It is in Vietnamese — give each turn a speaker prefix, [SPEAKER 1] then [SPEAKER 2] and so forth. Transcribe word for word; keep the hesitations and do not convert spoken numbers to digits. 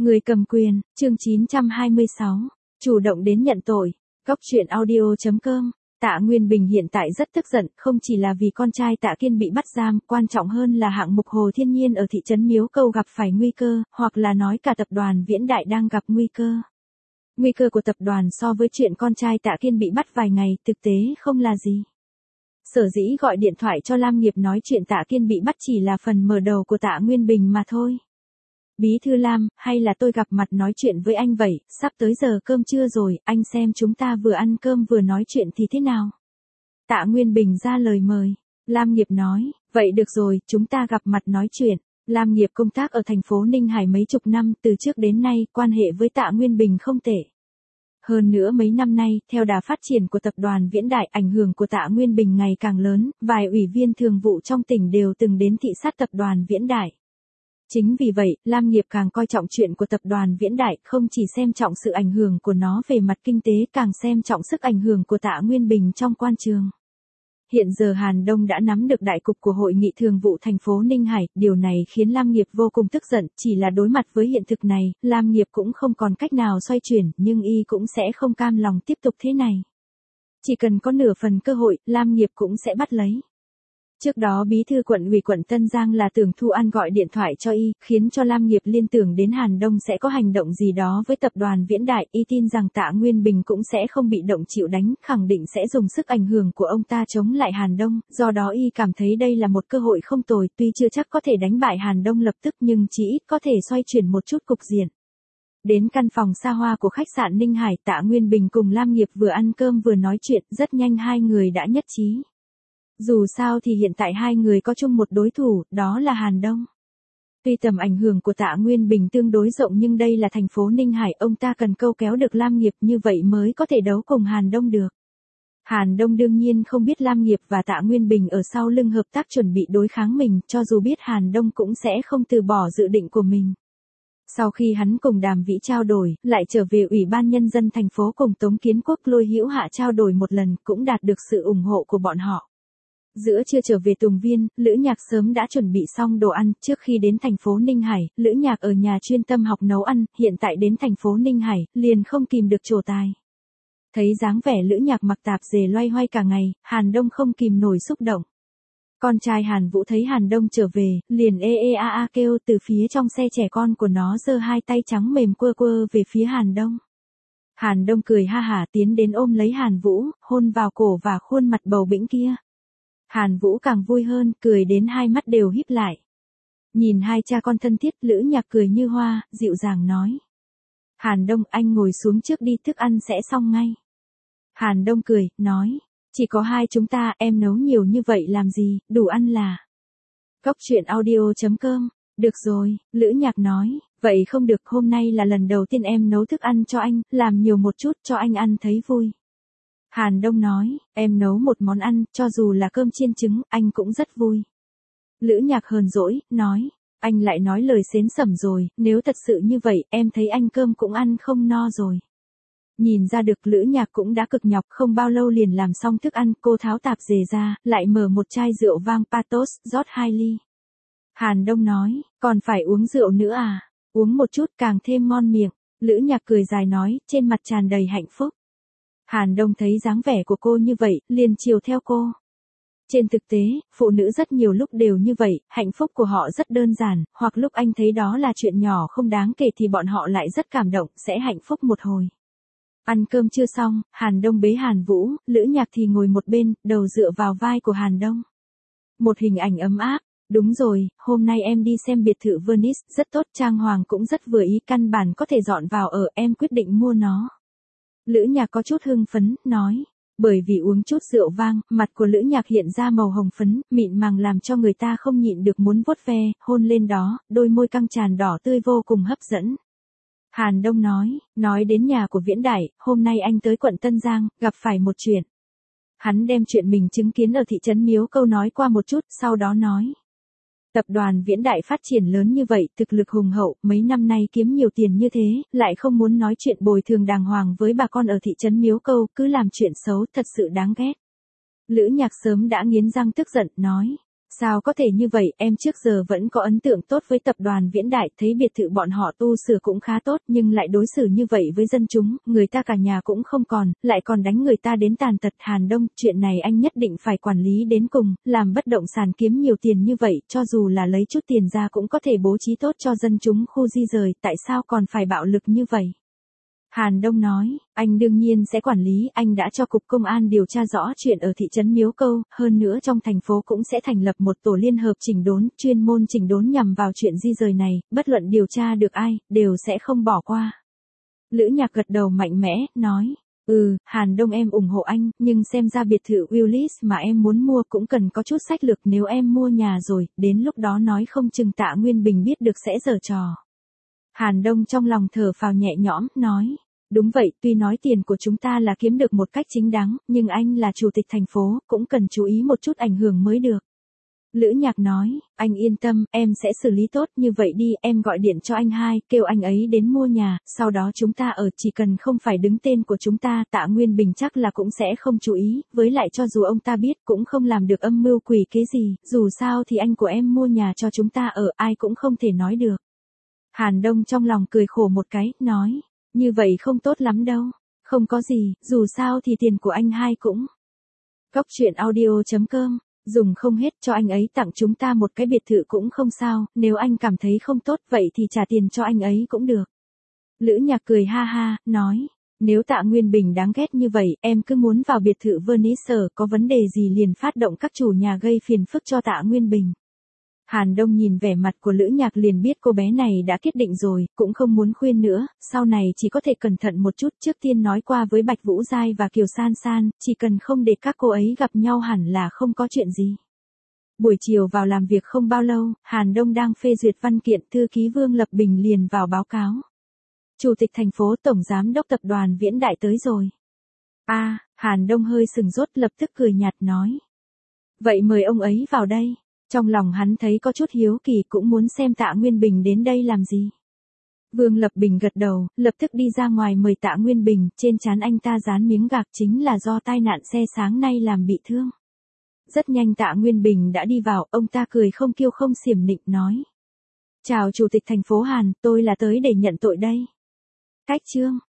[SPEAKER 1] Người cầm quyền, chương chín trăm hai mươi sáu, chủ động đến nhận tội. Góc truyện audio chấm com. Tạ Nguyên Bình hiện tại rất tức giận, không chỉ là vì con trai Tạ Kiên bị bắt giam, quan trọng hơn là hạng mục Hồ Thiên Nhiên ở thị trấn Miếu Câu gặp phải nguy cơ, hoặc là nói cả tập đoàn Viễn Đại đang gặp nguy cơ. Nguy cơ của tập đoàn so với chuyện con trai Tạ Kiên bị bắt vài ngày, thực tế không là gì. Sở dĩ gọi điện thoại cho Lam Nghiệp nói chuyện Tạ Kiên bị bắt chỉ là phần mở đầu của Tạ Nguyên Bình mà thôi. Bí thư Lam, hay là tôi gặp mặt nói chuyện với anh vậy, sắp tới giờ cơm trưa rồi, anh xem chúng ta vừa ăn cơm vừa nói chuyện thì thế nào? Tạ Nguyên Bình ra lời mời. Lam Nghiệp nói, vậy được rồi, chúng ta gặp mặt nói chuyện. Lam Nghiệp công tác ở thành phố Ninh Hải mấy chục năm, từ trước đến nay, quan hệ với Tạ Nguyên Bình không tệ. Hơn nữa mấy năm nay, theo đà phát triển của tập đoàn Viễn Đại, ảnh hưởng của Tạ Nguyên Bình ngày càng lớn, vài ủy viên thường vụ trong tỉnh đều từng đến thị sát tập đoàn Viễn Đại. Chính vì vậy, Lam Nghiệp càng coi trọng chuyện của tập đoàn Viễn Đại, không chỉ xem trọng sự ảnh hưởng của nó về mặt kinh tế, càng xem trọng sức ảnh hưởng của Tạ Nguyên Bình trong quan trường. Hiện giờ Hàn Đông đã nắm được đại cục của hội nghị thường vụ thành phố Ninh Hải, điều này khiến Lam Nghiệp vô cùng tức giận, chỉ là đối mặt với hiện thực này, Lam Nghiệp cũng không còn cách nào xoay chuyển, nhưng y cũng sẽ không cam lòng tiếp tục thế này. Chỉ cần có nửa phần cơ hội, Lam Nghiệp cũng sẽ bắt lấy. Trước đó bí thư quận ủy quận Tân Giang là Tưởng Thu An gọi điện thoại cho y, khiến cho Lam Nghiệp liên tưởng đến Hàn Đông sẽ có hành động gì đó với tập đoàn Viễn Đại, y tin rằng Tạ Nguyên Bình cũng sẽ không bị động chịu đánh, khẳng định sẽ dùng sức ảnh hưởng của ông ta chống lại Hàn Đông, do đó y cảm thấy đây là một cơ hội không tồi, tuy chưa chắc có thể đánh bại Hàn Đông lập tức nhưng chỉ ít có thể xoay chuyển một chút cục diện. Đến căn phòng xa hoa của khách sạn Ninh Hải, Tạ Nguyên Bình cùng Lam Nghiệp vừa ăn cơm vừa nói chuyện, rất nhanh hai người đã nhất trí. Dù sao thì hiện tại hai người có chung một đối thủ, đó là Hàn Đông. Tuy tầm ảnh hưởng của Tạ Nguyên Bình tương đối rộng nhưng đây là thành phố Ninh Hải, ông ta cần câu kéo được Lam Nghiệp như vậy mới có thể đấu cùng Hàn Đông được. Hàn Đông đương nhiên không biết Lam Nghiệp và Tạ Nguyên Bình ở sau lưng hợp tác chuẩn bị đối kháng mình, cho dù biết Hàn Đông cũng sẽ không từ bỏ dự định của mình. Sau khi hắn cùng Đàm Vĩ trao đổi, lại trở về Ủy ban Nhân dân thành phố cùng Tống Kiến Quốc Lôi Hữu Hạ trao đổi một lần, cũng đạt được sự ủng hộ của bọn họ. Giữa trưa trở về Tùng Viên, Lữ Nhạc sớm đã chuẩn bị xong đồ ăn, trước khi đến thành phố Ninh Hải, Lữ Nhạc ở nhà chuyên tâm học nấu ăn, hiện tại đến thành phố Ninh Hải, liền không kìm được trổ tài. Thấy dáng vẻ Lữ Nhạc mặc tạp dề loay hoay cả ngày, Hàn Đông không kìm nổi xúc động. Con trai Hàn Vũ thấy Hàn Đông trở về, liền ê ê a a kêu, từ phía trong xe trẻ con của nó giơ hai tay trắng mềm quơ quơ về phía Hàn Đông. Hàn Đông cười ha hả tiến đến ôm lấy Hàn Vũ, hôn vào cổ và khuôn mặt bầu bĩnh kia. Hàn Vũ càng vui hơn, cười đến hai mắt đều híp lại. Nhìn hai cha con thân thiết, Lữ Nhạc cười như hoa, dịu dàng nói. Hàn Đông, anh ngồi xuống trước đi, thức ăn sẽ xong ngay. Hàn Đông cười, nói. Chỉ có hai chúng ta, em nấu nhiều như vậy làm gì, đủ ăn là. Góc truyện audio chấm com. Được rồi, Lữ Nhạc nói. Vậy không được, hôm nay là lần đầu tiên em nấu thức ăn cho anh, làm nhiều một chút cho anh ăn thấy vui. Hàn Đông nói, em nấu một món ăn, cho dù là cơm chiên trứng, anh cũng rất vui. Lữ Nhạc hờn dỗi, nói, anh lại nói lời xến xẩm rồi, nếu thật sự như vậy, em thấy anh cơm cũng ăn không no rồi. Nhìn ra được Lữ Nhạc cũng đã cực nhọc, không bao lâu liền làm xong thức ăn, cô tháo tạp dề ra, lại mở một chai rượu vang Patos, rót hai ly. Hàn Đông nói, còn phải uống rượu nữa à, uống một chút càng thêm ngon miệng. Lữ Nhạc cười dài nói, trên mặt tràn đầy hạnh phúc. Hàn Đông thấy dáng vẻ của cô như vậy, liền chiều theo cô. Trên thực tế, phụ nữ rất nhiều lúc đều như vậy, hạnh phúc của họ rất đơn giản, hoặc lúc anh thấy đó là chuyện nhỏ không đáng kể thì bọn họ lại rất cảm động, sẽ hạnh phúc một hồi. Ăn cơm chưa xong, Hàn Đông bế Hàn Vũ, Lữ Nhạc thì ngồi một bên, đầu dựa vào vai của Hàn Đông. Một hình ảnh ấm áp. Đúng rồi, hôm nay em đi xem biệt thự Venice, rất tốt, trang hoàng cũng rất vừa ý, căn bản có thể dọn vào ở, em quyết định mua nó. Lữ Nhạc có chút hưng phấn, nói. Bởi vì uống chút rượu vang, mặt của Lữ Nhạc hiện ra màu hồng phấn, mịn màng làm cho người ta không nhịn được muốn vuốt ve, hôn lên đó, đôi môi căng tràn đỏ tươi vô cùng hấp dẫn. Hàn Đông nói, nói đến nhà của Viễn Đại, hôm nay anh tới quận Tân Giang, gặp phải một chuyện. Hắn đem chuyện mình chứng kiến ở thị trấn Miếu Câu nói qua một chút, sau đó nói. Tập đoàn Viễn Đại phát triển lớn như vậy, thực lực hùng hậu, mấy năm nay kiếm nhiều tiền như thế, lại không muốn nói chuyện bồi thường đàng hoàng với bà con ở thị trấn Miếu Câu, cứ làm chuyện xấu, thật sự đáng ghét. Lữ Nhạc sớm đã nghiến răng tức giận, nói. Sao có thể như vậy, em trước giờ vẫn có ấn tượng tốt với tập đoàn Viễn Đại, thấy biệt thự bọn họ tu sửa cũng khá tốt nhưng lại đối xử như vậy với dân chúng, người ta cả nhà cũng không còn, lại còn đánh người ta đến tàn tật. Hàn Đông, chuyện này anh nhất định phải quản lý đến cùng, làm bất động sản kiếm nhiều tiền như vậy, cho dù là lấy chút tiền ra cũng có thể bố trí tốt cho dân chúng khu di rời, tại sao còn phải bạo lực như vậy? Hàn Đông nói, anh đương nhiên sẽ quản lý, anh đã cho cục công an điều tra rõ chuyện ở thị trấn Miếu Câu, hơn nữa trong thành phố cũng sẽ thành lập một tổ liên hợp chỉnh đốn, chuyên môn chỉnh đốn nhằm vào chuyện di rời này, bất luận điều tra được ai, đều sẽ không bỏ qua. Lữ Nhạc gật đầu mạnh mẽ, nói, ừ, Hàn Đông em ủng hộ anh, nhưng xem ra biệt thự Willis mà em muốn mua cũng cần có chút sách lược, nếu em mua nhà rồi, đến lúc đó nói không chừng Tạ Nguyên Bình biết được sẽ giở trò. Hàn Đông trong lòng thở phào nhẹ nhõm, nói, đúng vậy, tuy nói tiền của chúng ta là kiếm được một cách chính đáng, nhưng anh là chủ tịch thành phố, cũng cần chú ý một chút ảnh hưởng mới được. Lữ Nhạc nói, anh yên tâm, em sẽ xử lý tốt, như vậy đi, em gọi điện cho anh hai, kêu anh ấy đến mua nhà, sau đó chúng ta ở, chỉ cần không phải đứng tên của chúng ta, Tạ Nguyên Bình chắc là cũng sẽ không chú ý, với lại cho dù ông ta biết cũng không làm được âm mưu quỷ kế gì, dù sao thì anh của em mua nhà cho chúng ta ở, ai cũng không thể nói được. Hàn Đông trong lòng cười khổ một cái, nói, như vậy không tốt lắm đâu, không có gì, dù sao thì tiền của anh hai cũng. Cóc truyện audio chấm com, dùng không hết cho anh ấy tặng chúng ta một cái biệt thự cũng không sao, nếu anh cảm thấy không tốt vậy thì trả tiền cho anh ấy cũng được. Lữ Nhạc cười ha ha, nói, nếu Tạ Nguyên Bình đáng ghét như vậy, em cứ muốn vào biệt thự Venice, có vấn đề gì liền phát động các chủ nhà gây phiền phức cho Tạ Nguyên Bình. Hàn Đông nhìn vẻ mặt của Lữ Nhạc liền biết cô bé này đã quyết định rồi, cũng không muốn khuyên nữa, sau này chỉ có thể cẩn thận một chút, trước tiên nói qua với Bạch Vũ Giai và Kiều San San, chỉ cần không để các cô ấy gặp nhau hẳn là không có chuyện gì. Buổi chiều vào làm việc không bao lâu, Hàn Đông đang phê duyệt văn kiện, thư ký Vương Lập Bình liền vào báo cáo. Chủ tịch thành phố, tổng giám đốc tập đoàn Viễn Đại tới rồi. A, à, Hàn Đông hơi sừng sốt, lập tức cười nhạt nói. Vậy mời ông ấy vào đây. Trong lòng hắn thấy có chút hiếu kỳ, cũng muốn xem Tạ Nguyên Bình đến đây làm gì. Vương Lập Bình gật đầu, lập tức đi ra ngoài mời Tạ Nguyên Bình, trên trán anh ta dán miếng gạc, chính là do tai nạn xe sáng nay làm bị thương. Rất nhanh Tạ Nguyên Bình đã đi vào, ông ta cười không kiêu không xiểm nịnh nói. Chào Chủ tịch thành phố Hàn, tôi là tới để nhận tội đây. Cách chương.